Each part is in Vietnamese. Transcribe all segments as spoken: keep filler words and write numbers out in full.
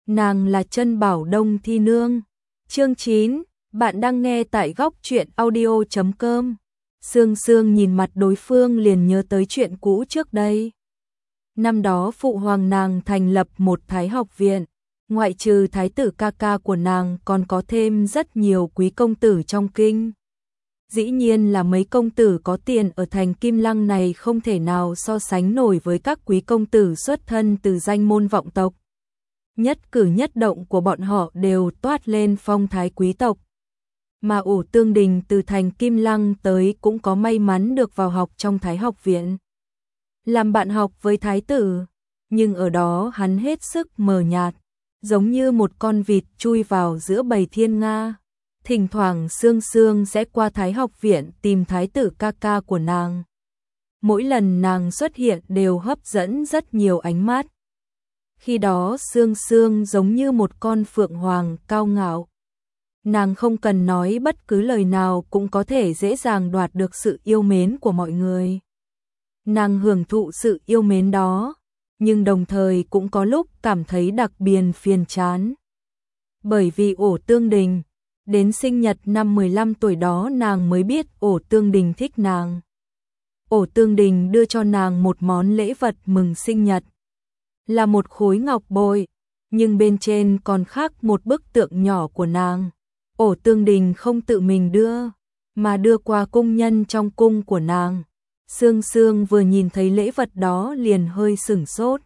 Nàng là Trân Bảo Đông Thi Nương. Chương chín, bạn đang nghe tại góc truyện audio chấm com. Sương Sương nhìn mặt đối phương liền nhớ tới chuyện cũ trước đây. Năm đó phụ hoàng nàng thành lập một Thái học viện, ngoại trừ thái tử ca ca của nàng còn có thêm rất nhiều quý công tử trong kinh. Dĩ nhiên là mấy công tử có tiền ở thành Kim Lăng này không thể nào so sánh nổi với các quý công tử xuất thân từ danh môn vọng tộc. Nhất cử nhất động của bọn họ đều toát lên phong thái quý tộc. Mà Ổ Tương Đình từ thành Kim Lăng tới cũng có may mắn được vào học trong Thái học viện. Làm bạn học với thái tử, nhưng ở đó hắn hết sức mờ nhạt, giống như một con vịt chui vào giữa bầy thiên nga. Thỉnh thoảng Sương Sương sẽ qua Thái học viện tìm thái tử ca ca của nàng. Mỗi lần nàng xuất hiện đều hấp dẫn rất nhiều ánh mắt. Khi đó Sương Sương giống như một con phượng hoàng cao ngạo. Nàng không cần nói bất cứ lời nào cũng có thể dễ dàng đoạt được sự yêu mến của mọi người. Nàng hưởng thụ sự yêu mến đó, nhưng đồng thời cũng có lúc cảm thấy đặc biệt phiền chán. Bởi vì Ổ Tương Đình, đến sinh nhật năm mười lăm tuổi đó nàng mới biết Ổ Tương Đình thích nàng. Ổ Tương Đình đưa cho nàng một món lễ vật mừng sinh nhật. Là một khối ngọc bội, nhưng bên trên còn khắc một bức tượng nhỏ của nàng. Ổ Tương Đình không tự mình đưa, mà đưa qua cung nhân trong cung của nàng. Sương Sương vừa nhìn thấy lễ vật đó liền hơi sửng sốt.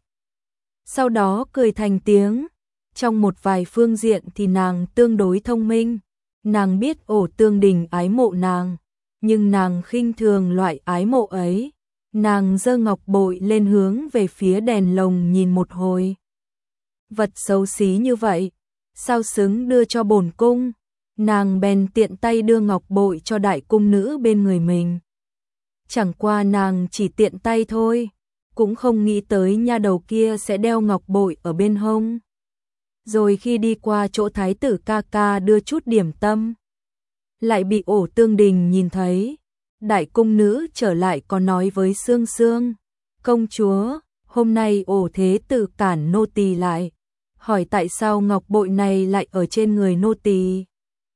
Sau đó cười thành tiếng. Trong một vài phương diện thì nàng tương đối thông minh. Nàng biết Ổ Tương Đình ái mộ nàng, nhưng nàng khinh thường loại ái mộ ấy. Nàng giơ ngọc bội lên hướng về phía đèn lồng nhìn một hồi. Vật xấu xí như vậy, sao xứng đưa cho bổn cung? Nàng bèn tiện tay đưa ngọc bội cho đại cung nữ bên người mình. Chẳng qua nàng chỉ tiện tay thôi, cũng không nghĩ tới nha đầu kia sẽ đeo ngọc bội ở bên hông. Rồi khi đi qua chỗ thái tử ca ca đưa chút điểm tâm, lại bị Ổ Tương Đình nhìn thấy. Đại cung nữ trở lại còn nói với Sương Sương, công chúa, hôm nay Ổ Thế Tử cản nô tỳ lại, hỏi tại sao ngọc bội này lại ở trên người nô tỳ.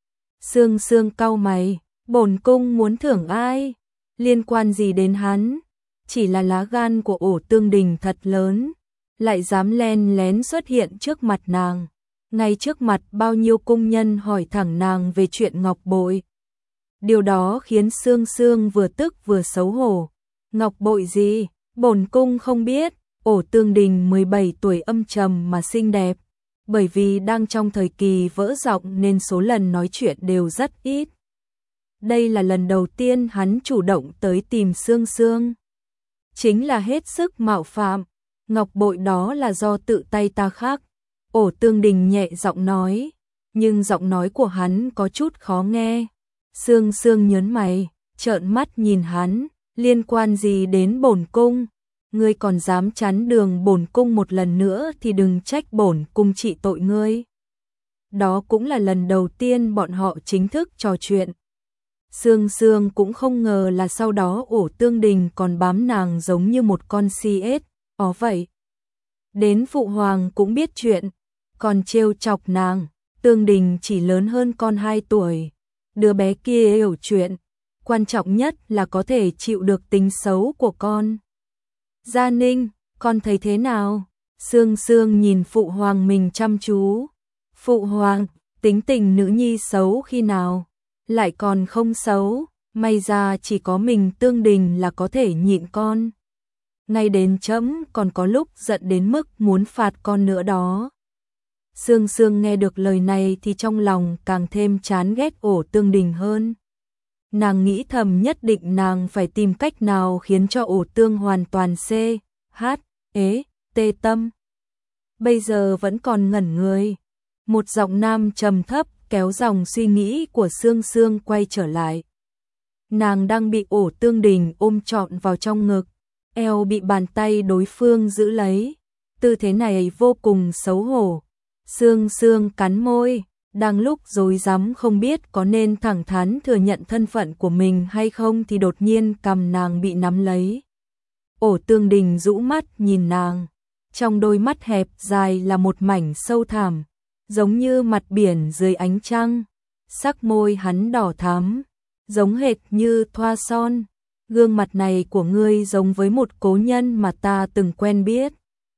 Sương Sương cau mày, bổn cung muốn thưởng ai, liên quan gì đến hắn, chỉ là lá gan của Ổ Tương Đình thật lớn, lại dám len lén xuất hiện trước mặt nàng, ngay trước mặt bao nhiêu cung nhân hỏi thẳng nàng về chuyện ngọc bội. Điều đó khiến Sương Sương vừa tức vừa xấu hổ. Ngọc bội gì, bổn cung không biết. Ổ Tương Đình mười bảy tuổi âm trầm mà xinh đẹp, bởi vì đang trong thời kỳ vỡ giọng nên số lần nói chuyện đều rất ít. Đây là lần đầu tiên hắn chủ động tới tìm Sương Sương. Chính là hết sức mạo phạm, ngọc bội đó là do tự tay ta khắc. Ổ Tương Đình nhẹ giọng nói, nhưng giọng nói của hắn có chút khó nghe. Sương Sương nhớn mày, trợn mắt nhìn hắn, liên quan gì đến bổn cung? Ngươi còn dám chắn đường bổn cung một lần nữa thì đừng trách bổn cung trị tội ngươi. Đó cũng là lần đầu tiên bọn họ chính thức trò chuyện. Sương Sương cũng không ngờ là sau đó Ổ Tương Đình còn bám nàng giống như một con si ếch. Ó vậy. Đến phụ hoàng cũng biết chuyện, còn trêu chọc nàng. Tương Đình chỉ lớn hơn con hai tuổi. Đứa bé kia hiểu chuyện, quan trọng nhất là có thể chịu được tính xấu của con. Gia Ninh, con thấy thế nào? Sương Sương nhìn phụ hoàng mình chăm chú. Phụ hoàng, tính tình nữ nhi xấu khi nào? Lại còn không xấu, may ra chỉ có mình Tương Đình là có thể nhịn con. Ngay đến trẫm còn có lúc giận đến mức muốn phạt con nữa đó. Sương Sương nghe được lời này thì trong lòng càng thêm chán ghét Ổ Tương Đình hơn. Nàng nghĩ thầm nhất định nàng phải tìm cách nào khiến cho Ổ Tương hoàn toàn C, H, ế, tê tâm. Bây giờ vẫn còn ngẩn người. Một giọng nam trầm thấp kéo dòng suy nghĩ của Sương Sương quay trở lại. Nàng đang bị Ổ Tương Đình ôm trọn vào trong ngực, eo bị bàn tay đối phương giữ lấy. Tư thế này vô cùng xấu hổ. Sương Sương cắn môi, đang lúc rối rắm không biết có nên thẳng thắn thừa nhận thân phận của mình hay không thì đột nhiên cằm nàng bị nắm lấy. Ổ Tương Đình rũ mắt nhìn nàng, Trong đôi mắt hẹp dài là một mảnh sâu thẳm, giống như mặt biển dưới ánh trăng. Sắc môi hắn đỏ thắm, giống hệt như thoa son. Gương mặt này của ngươi giống với một cố nhân mà ta từng quen biết.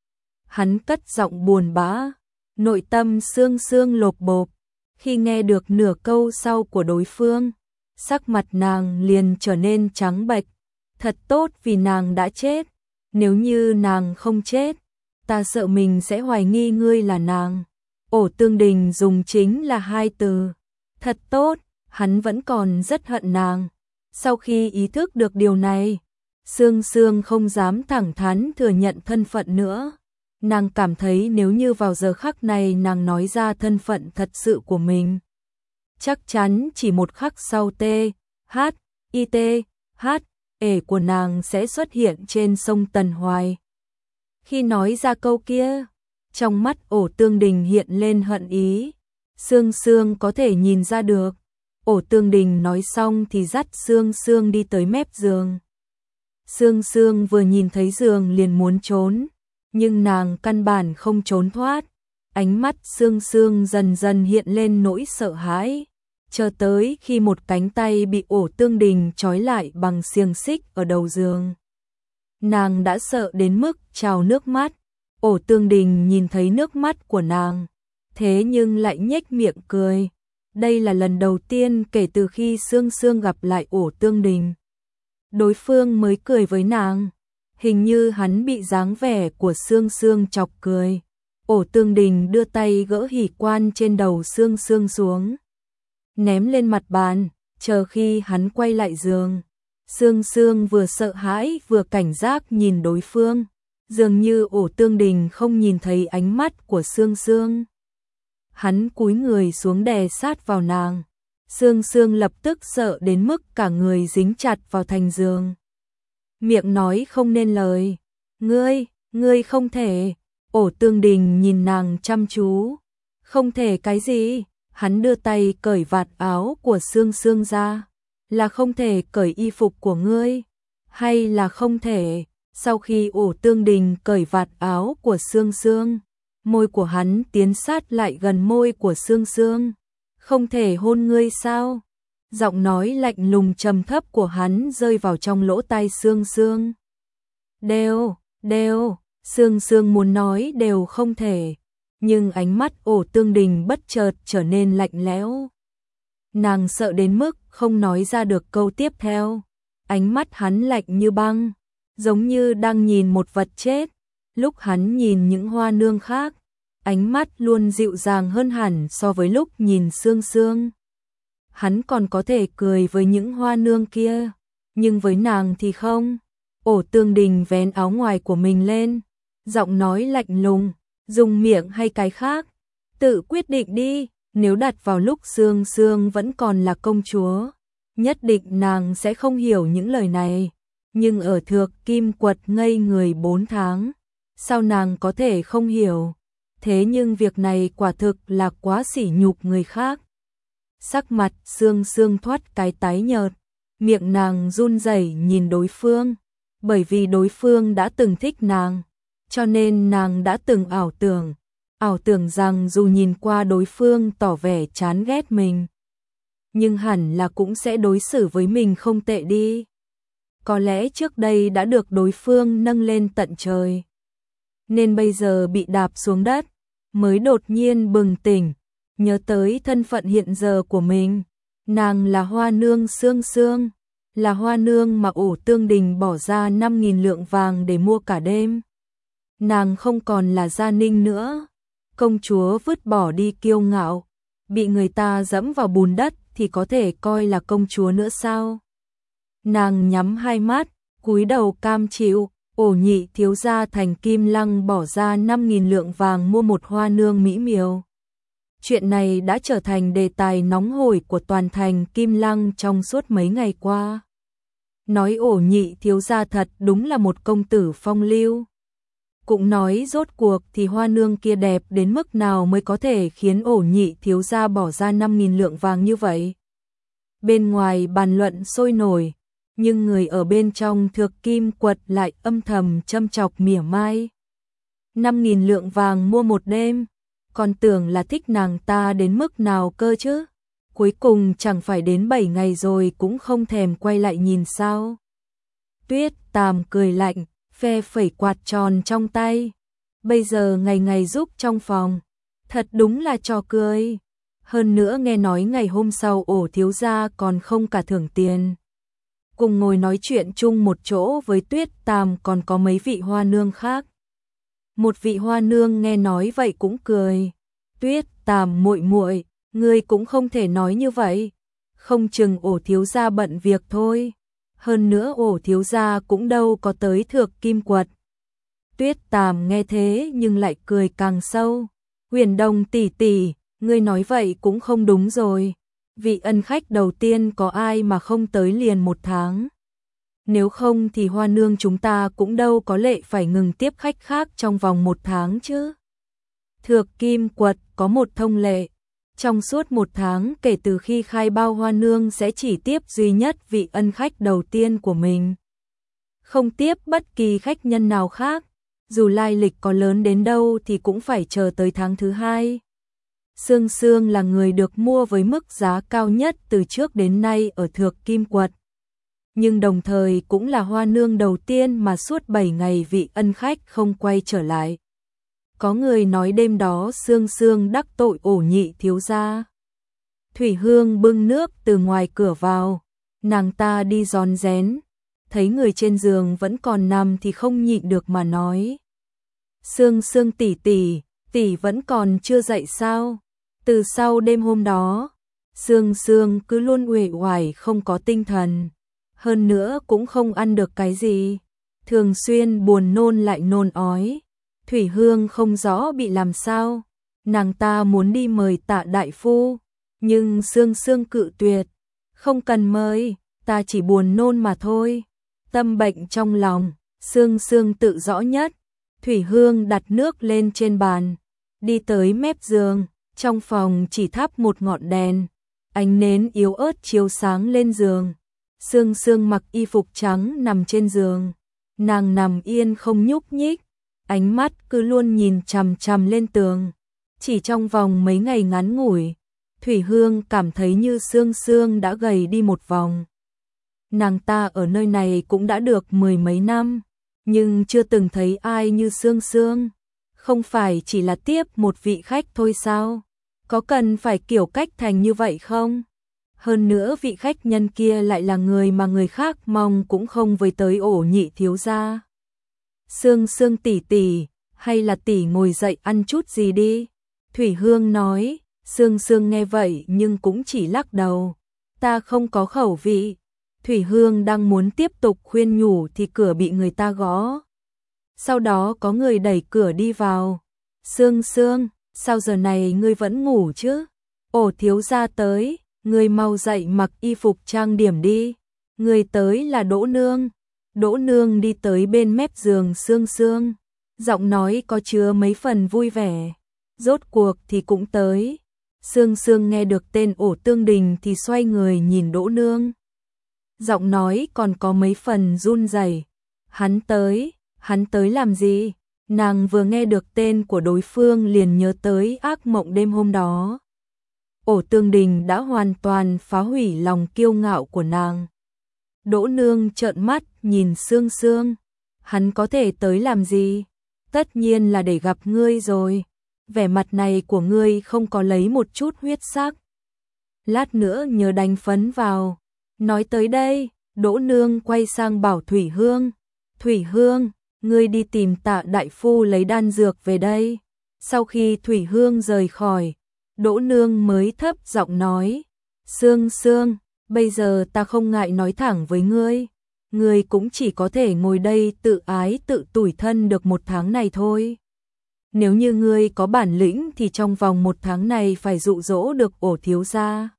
Hắn cất giọng buồn bã, nội tâm xương xương lột bột. Khi nghe được nửa câu sau của đối phương, sắc mặt nàng liền trở nên trắng bệch. Thật tốt vì nàng đã chết. Nếu như nàng không chết, ta sợ mình sẽ hoài nghi ngươi là nàng. Ổ Tương Đình dùng chính là hai từ. Thật tốt, hắn vẫn còn rất hận nàng. Sau khi ý thức được điều này, Sương Sương không dám thẳng thắn thừa nhận thân phận nữa. Nàng cảm thấy nếu như vào giờ khắc này nàng nói ra thân phận thật sự của mình, chắc chắn chỉ một khắc sau T, H, I T, H, ể của nàng sẽ xuất hiện trên sông Tần Hoài. Khi nói ra câu kia, trong mắt Ổ Tương Đình hiện lên hận ý. Sương Sương có thể nhìn ra được. Ổ Tương Đình nói xong thì dắt Sương Sương đi tới mép giường. Sương Sương vừa nhìn thấy giường liền muốn trốn, nhưng nàng căn bản không trốn thoát. Ánh mắt Sương Sương dần dần hiện lên nỗi sợ hãi, chờ tới khi một cánh tay bị Ổ Tương Đình trói lại bằng xiềng xích ở đầu giường. Nàng đã sợ đến mức trào nước mắt. Ổ Tương Đình nhìn thấy nước mắt của nàng, thế nhưng lại nhếch miệng cười. Đây là lần đầu tiên kể từ khi Sương Sương gặp lại Ổ Tương Đình, đối phương mới cười với nàng. Hình như hắn bị dáng vẻ của Sương Sương chọc cười. Ổ Tương Đình đưa tay gỡ hỷ quan trên đầu Sương Sương xuống, ném lên mặt bàn. Chờ khi hắn quay lại giường, Sương Sương vừa sợ hãi vừa cảnh giác nhìn đối phương. Dường như Ổ Tương Đình không nhìn thấy ánh mắt của Sương Sương. Hắn cúi người xuống đè sát vào nàng. Sương Sương lập tức sợ đến mức cả người dính chặt vào thành giường. Miệng nói không nên lời. Ngươi, ngươi không thể. Ổ Tương Đình nhìn nàng chăm chú. Không thể cái gì? Hắn đưa tay cởi vạt áo của Sương Sương ra. Là không thể cởi y phục của ngươi? Hay là không thể? Sau khi Ổ Tương Đình cởi vạt áo của Sương Sương, môi của hắn tiến sát lại gần môi của Sương Sương. Không thể hôn ngươi sao? Giọng nói lạnh lùng trầm thấp của hắn rơi vào trong lỗ tai Sương Sương. Đều, đều, Sương Sương muốn nói đều không thể, nhưng ánh mắt Ổ Tương Đình bất chợt trở nên lạnh lẽo. Nàng sợ đến mức không nói ra được câu tiếp theo. Ánh mắt hắn lạnh như băng, giống như đang nhìn một vật chết. Lúc hắn nhìn những hoa nương khác, ánh mắt luôn dịu dàng hơn hẳn so với lúc nhìn Sương Sương. Hắn còn có thể cười với những hoa nương kia, nhưng với nàng thì không. Ổ Tương Đình vén áo ngoài của mình lên, giọng nói lạnh lùng, dùng miệng hay cái khác, tự quyết định đi. Nếu đặt vào lúc Sương Sương vẫn còn là công chúa, nhất định nàng sẽ không hiểu những lời này. Nhưng ở Thược Kim Quật ngây người bốn tháng, sao nàng có thể không hiểu? Thế nhưng việc này quả thực là quá sỉ nhục người khác. Sắc mặt Sương Sương thoát cái tái nhợt, miệng nàng run rẩy nhìn đối phương. Bởi vì đối phương đã từng thích nàng, cho nên nàng đã từng ảo tưởng, ảo tưởng rằng dù nhìn qua đối phương tỏ vẻ chán ghét mình, nhưng hẳn là cũng sẽ đối xử với mình không tệ đi. Có lẽ trước đây đã được đối phương nâng lên tận trời, nên bây giờ bị đạp xuống đất, mới đột nhiên bừng tỉnh, nhớ tới thân phận hiện giờ của mình. Nàng là hoa nương Sương Sương, là hoa nương mà Ổ Tương Đình bỏ ra năm nghìn lượng vàng để mua cả đêm. Nàng không còn là Gia Ninh nữa, công chúa vứt bỏ đi kiêu ngạo, bị người ta dẫm vào bùn đất thì có thể coi là công chúa nữa sao? Nàng nhắm hai mắt, cúi đầu cam chịu. Ổ nhị thiếu gia Thành Kim Lăng bỏ ra năm nghìn lượng vàng mua một hoa nương mỹ miều. Chuyện này đã trở thành đề tài nóng hổi của toàn thành Kim Lăng trong suốt mấy ngày qua. Nói Ổ nhị thiếu gia thật đúng là một công tử phong lưu. Cũng nói rốt cuộc thì hoa nương kia đẹp đến mức nào mới có thể khiến Ổ nhị thiếu gia bỏ ra năm nghìn lượng vàng như vậy. Bên ngoài bàn luận sôi nổi, nhưng người ở bên trong Thược Kim Quật lại âm thầm châm chọc mỉa mai. năm nghìn lượng vàng mua một đêm, còn tưởng là thích nàng ta đến mức nào cơ chứ. Cuối cùng chẳng phải đến bảy ngày rồi cũng không thèm quay lại nhìn sao. Tuyết Tàm cười lạnh, phe phẩy quạt tròn trong tay. Bây giờ ngày ngày giúp trong phòng, thật đúng là trò cười. Hơn nữa nghe nói ngày hôm sau Ổ thiếu gia còn không cả thưởng tiền. Cùng ngồi nói chuyện chung một chỗ với Tuyết Tàm còn có mấy vị hoa nương khác. Một vị hoa nương nghe nói vậy cũng cười. Tuyết Tàm muội muội, ngươi cũng không thể nói như vậy. Không chừng Ổ thiếu gia bận việc thôi. Hơn nữa Ổ thiếu gia cũng đâu có tới Thược Kim Quật. Tuyết Tàm nghe thế nhưng lại cười càng sâu. Huyền Đồng tỷ tỷ, ngươi nói vậy cũng không đúng rồi. Vị ân khách đầu tiên có ai mà không tới liền một tháng. Nếu không thì hoa nương chúng ta cũng đâu có lệ phải ngừng tiếp khách khác trong vòng một tháng chứ. Thược Kim Quật có một thông lệ. Trong suốt một tháng kể từ khi khai bao hoa nương sẽ chỉ tiếp duy nhất vị ân khách đầu tiên của mình. Không tiếp bất kỳ khách nhân nào khác. Dù lai lịch có lớn đến đâu thì cũng phải chờ tới tháng thứ hai. Sương Sương là người được mua với mức giá cao nhất từ trước đến nay ở Thược Kim Quật. Nhưng đồng thời cũng là hoa nương đầu tiên mà suốt bảy ngày vị ân khách không quay trở lại. Có người nói đêm đó Sương Sương đắc tội Ổ nhị thiếu gia. Thủy Hương bưng nước từ ngoài cửa vào, nàng ta đi rón rén, thấy người trên giường vẫn còn nằm thì không nhịn được mà nói. Sương Sương tỷ tỷ, tỷ vẫn còn chưa dậy sao? Từ sau đêm hôm đó, Sương Sương cứ luôn uể oải không có tinh thần, hơn nữa cũng không ăn được cái gì, thường xuyên buồn nôn lại nôn ói. Thủy Hương không rõ bị làm sao, nàng ta muốn đi mời Tạ đại phu, nhưng Sương Sương cự tuyệt, không cần mời, ta chỉ buồn nôn mà thôi. Tâm bệnh trong lòng, Sương Sương tự rõ nhất. Thủy Hương đặt nước lên trên bàn, đi tới mép giường, trong phòng chỉ thắp một ngọn đèn, ánh nến yếu ớt chiếu sáng lên giường. Sương Sương mặc y phục trắng nằm trên giường, nàng nằm yên không nhúc nhích, ánh mắt cứ luôn nhìn chằm chằm lên tường. Chỉ trong vòng mấy ngày ngắn ngủi, Thủy Hương cảm thấy như Sương Sương đã gầy đi một vòng. Nàng ta ở nơi này cũng đã được mười mấy năm, nhưng chưa từng thấy ai như Sương Sương. Không phải chỉ là tiếp một vị khách thôi sao? Có cần phải kiểu cách thành như vậy không? Hơn nữa vị khách nhân kia lại là người mà người khác mong cũng không với tới Ổ nhị thiếu gia. Sương Sương tỷ tỷ, hay là tỷ ngồi dậy ăn chút gì đi? Thủy Hương nói. Sương Sương nghe vậy nhưng cũng chỉ lắc đầu. Ta không có khẩu vị. Thủy Hương đang muốn tiếp tục khuyên nhủ thì cửa bị người ta gõ. Sau đó có người đẩy cửa đi vào. Sương Sương, sao giờ này ngươi vẫn ngủ chứ? Ổ thiếu gia tới, ngươi mau dậy mặc y phục trang điểm đi. Người tới là Đỗ Nương. Đỗ Nương đi tới bên mép giường Sương Sương. Giọng nói có chứa mấy phần vui vẻ. Rốt cuộc thì cũng tới. Sương Sương nghe được tên Ổ Tương Đình thì xoay người nhìn Đỗ Nương. Giọng nói còn có mấy phần run rẩy. Hắn tới, hắn tới làm gì? Nàng vừa nghe được tên của đối phương liền nhớ tới ác mộng đêm hôm đó. Ổ Tương Đình đã hoàn toàn phá hủy lòng kiêu ngạo của nàng. Đỗ Nương trợn mắt nhìn Sương Sương. Hắn có thể tới làm gì? Tất nhiên là để gặp ngươi rồi. Vẻ mặt này của ngươi không có lấy một chút huyết sắc. Lát nữa nhớ đánh phấn vào. Nói tới đây, Đỗ Nương quay sang bảo Thủy Hương. Thủy Hương, ngươi đi tìm Tạ đại phu lấy đan dược về đây. Sau khi Thủy Hương rời khỏi, Đỗ Nương mới thấp giọng nói. Sương Sương, bây giờ ta không ngại nói thẳng với ngươi. Ngươi cũng chỉ có thể ngồi đây tự ái tự tủi thân được một tháng này thôi. Nếu như ngươi có bản lĩnh thì trong vòng một tháng này phải dụ dỗ được Ổ thiếu gia.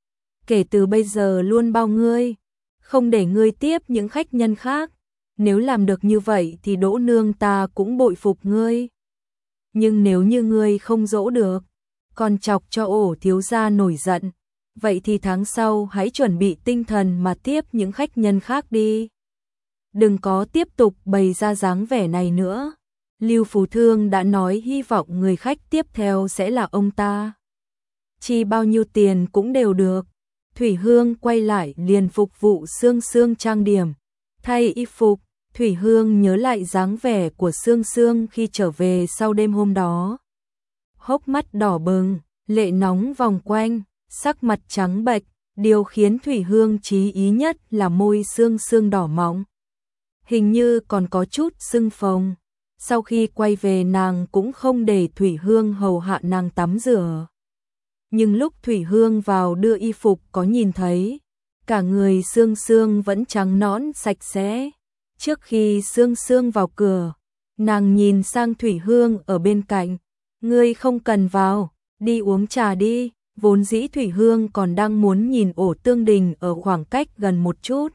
Kể từ bây giờ luôn bao ngươi, không để ngươi tiếp những khách nhân khác. Nếu làm được như vậy thì Đỗ Nương ta cũng bội phục ngươi. Nhưng nếu như ngươi không dỗ được, còn chọc cho Ổ thiếu gia nổi giận, vậy thì tháng sau hãy chuẩn bị tinh thần mà tiếp những khách nhân khác đi. Đừng có tiếp tục bày ra dáng vẻ này nữa. Lưu Phú Thương đã nói hy vọng người khách tiếp theo sẽ là ông ta. Chi bao nhiêu tiền cũng đều được. Thủy Hương quay lại liền phục vụ Sương Sương trang điểm, thay y phục. Thủy Hương nhớ lại dáng vẻ của Sương Sương khi trở về sau đêm hôm đó. Hốc mắt đỏ bừng, lệ nóng vòng quanh, sắc mặt trắng bệch, điều khiến Thủy Hương chú ý nhất là môi Sương Sương đỏ mọng. Hình như còn có chút sưng phồng. Sau khi quay về nàng cũng không để Thủy Hương hầu hạ nàng tắm rửa. Nhưng lúc Thủy Hương vào đưa y phục có nhìn thấy, cả người Sương Sương vẫn trắng nõn sạch sẽ. Trước khi Sương Sương vào cửa, nàng nhìn sang Thủy Hương ở bên cạnh, ngươi không cần vào, đi uống trà đi. Vốn dĩ Thủy Hương còn đang muốn nhìn Ổ Tương Đình ở khoảng cách gần một chút.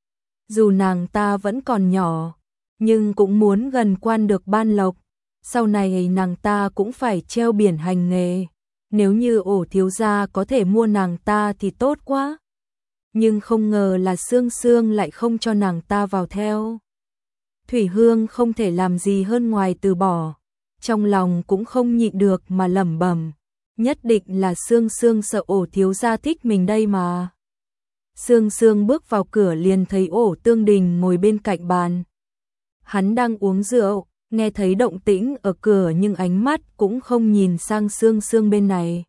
Dù nàng ta vẫn còn nhỏ, nhưng cũng muốn gần quan được ban lộc. Sau này nàng ta cũng phải treo biển hành nghề. Nếu như Ổ thiếu gia có thể mua nàng ta thì tốt quá. Nhưng không ngờ là Sương Sương lại không cho nàng ta vào theo. Thủy Hương không thể làm gì hơn ngoài từ bỏ. Trong lòng cũng không nhịn được mà lẩm bẩm. Nhất định là Sương Sương sợ Ổ thiếu gia thích mình đây mà. Sương Sương bước vào cửa liền thấy Ổ Tương Đình ngồi bên cạnh bàn. Hắn đang uống rượu, nghe thấy động tĩnh ở cửa nhưng ánh mắt cũng không nhìn sang Sương Sương bên này.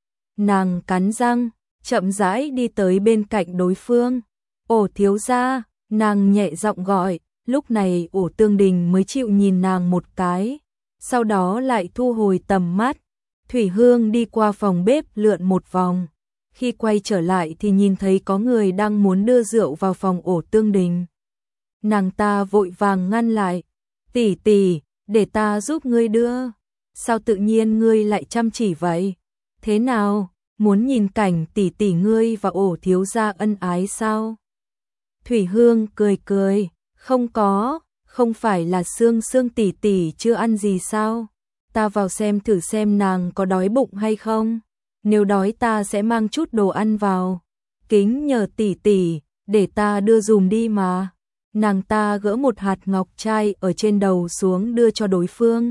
Nàng cắn răng, chậm rãi đi tới bên cạnh đối phương. Ổ thiếu gia, nàng nhẹ giọng gọi, lúc này Ổ Tương Đình mới chịu nhìn nàng một cái, sau đó lại thu hồi tầm mắt. Thủy Hương đi qua phòng bếp lượn một vòng, khi quay trở lại thì nhìn thấy có người đang muốn đưa rượu vào phòng Ổ Tương Đình. Nàng ta vội vàng ngăn lại, tỷ tỷ, để ta giúp ngươi đưa, sao tự nhiên ngươi lại chăm chỉ vậy? Thế nào, muốn nhìn cảnh tỷ tỷ ngươi và Ổ thiếu gia ân ái sao? Thủy Hương cười cười, không có, không phải là Sương Sương tỷ tỷ chưa ăn gì sao? Ta vào xem thử xem nàng có đói bụng hay không, nếu đói ta sẽ mang chút đồ ăn vào. Kính nhờ tỷ tỷ, để ta đưa dùm đi mà. Nàng ta gỡ một hạt ngọc trai ở trên đầu xuống đưa cho đối phương.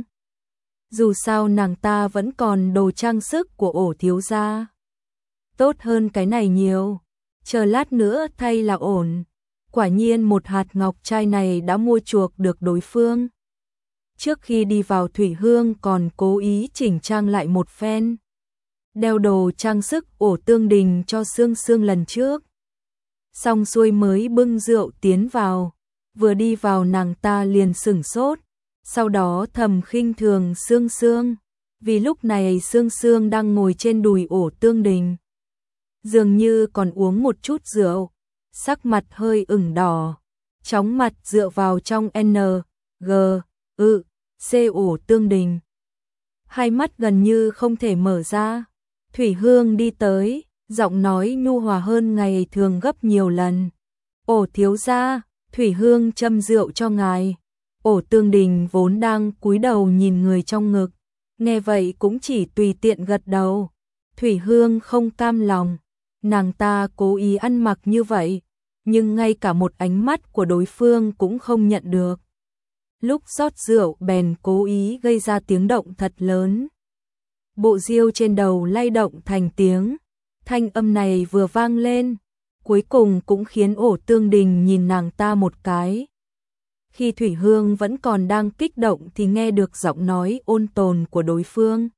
Dù sao nàng ta vẫn còn đồ trang sức của Ổ thiếu gia. Tốt hơn cái này nhiều, chờ lát nữa thay là ổn. Quả nhiên một hạt ngọc trai này đã mua chuộc được đối phương. Trước khi đi vào Thủy Hương còn cố ý chỉnh trang lại một phen. Đeo đồ trang sức Ổ Tương Đình cho Sương Sương lần trước. Xong xuôi mới bưng rượu tiến vào. Vừa đi vào nàng ta liền sửng sốt. Sau đó thầm khinh thường Sương Sương. Vì lúc này Sương Sương đang ngồi trên đùi Ổ Tương Đình. Dường như còn uống một chút rượu. Sắc mặt hơi ửng đỏ. Chóng mặt dựa vào trong N, G, ư, C Ổ Tương Đình. Hai mắt gần như không thể mở ra. Thủy Hương đi tới, giọng nói nhu hòa hơn ngày thường gấp nhiều lần. Ổ thiếu gia, Thủy Hương châm rượu cho ngài. Ổ Tương Đình vốn đang cúi đầu nhìn người trong ngực, nghe vậy cũng chỉ tùy tiện gật đầu. Thủy Hương không cam lòng, nàng ta cố ý ăn mặc như vậy, nhưng ngay cả một ánh mắt của đối phương cũng không nhận được. Lúc rót rượu bèn cố ý gây ra tiếng động thật lớn. Bộ diêu trên đầu lay động thành tiếng, thanh âm này vừa vang lên, cuối cùng cũng khiến Ổ Tương Đình nhìn nàng ta một cái. Khi Thủy Hương vẫn còn đang kích động thì nghe được giọng nói ôn tồn của đối phương.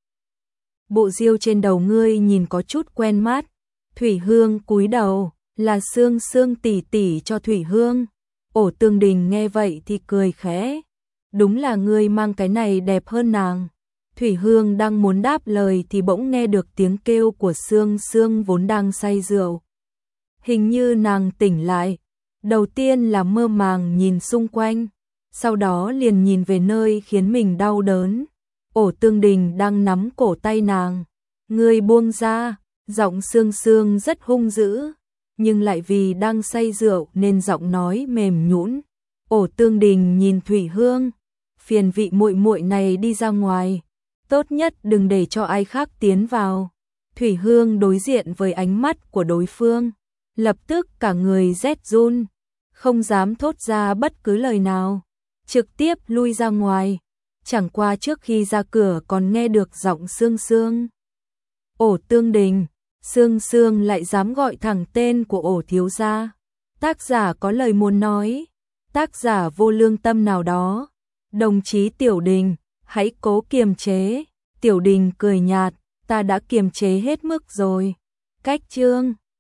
Bộ diêu trên đầu ngươi nhìn có chút quen mắt. Thủy Hương cúi đầu, là Sương Sương tỷ tỷ cho Thủy Hương. Ổ Tương Đình nghe vậy thì cười khẽ. Đúng là ngươi mang cái này đẹp hơn nàng. Thủy Hương đang muốn đáp lời thì bỗng nghe được tiếng kêu của Sương Sương vốn đang say rượu. Hình như nàng tỉnh lại. Đầu tiên là mơ màng nhìn xung quanh, sau đó liền nhìn về nơi khiến mình đau đớn. Ổ Tương Đình đang nắm cổ tay nàng. Ngươi buông ra, giọng Sương Sương rất hung dữ, nhưng lại vì đang say rượu nên giọng nói mềm nhũn. Ổ Tương Đình nhìn Thủy Hương, phiền vị muội muội này đi ra ngoài, tốt nhất đừng để cho ai khác tiến vào. Thủy Hương đối diện với ánh mắt của đối phương, lập tức cả người rét run, không dám thốt ra bất cứ lời nào, trực tiếp lui ra ngoài. chẳng qua trước khi ra cửa còn nghe được giọng Sương Sương. Ổ Tương Đình, Sương Sương lại dám gọi thẳng tên của Ổ thiếu gia. Tác giả có lời muốn nói, tác giả vô lương tâm nào đó. Đồng chí Tiểu Đình, hãy cố kiềm chế. Tiểu Đình cười nhạt, ta đã kiềm chế hết mức rồi. Cách chương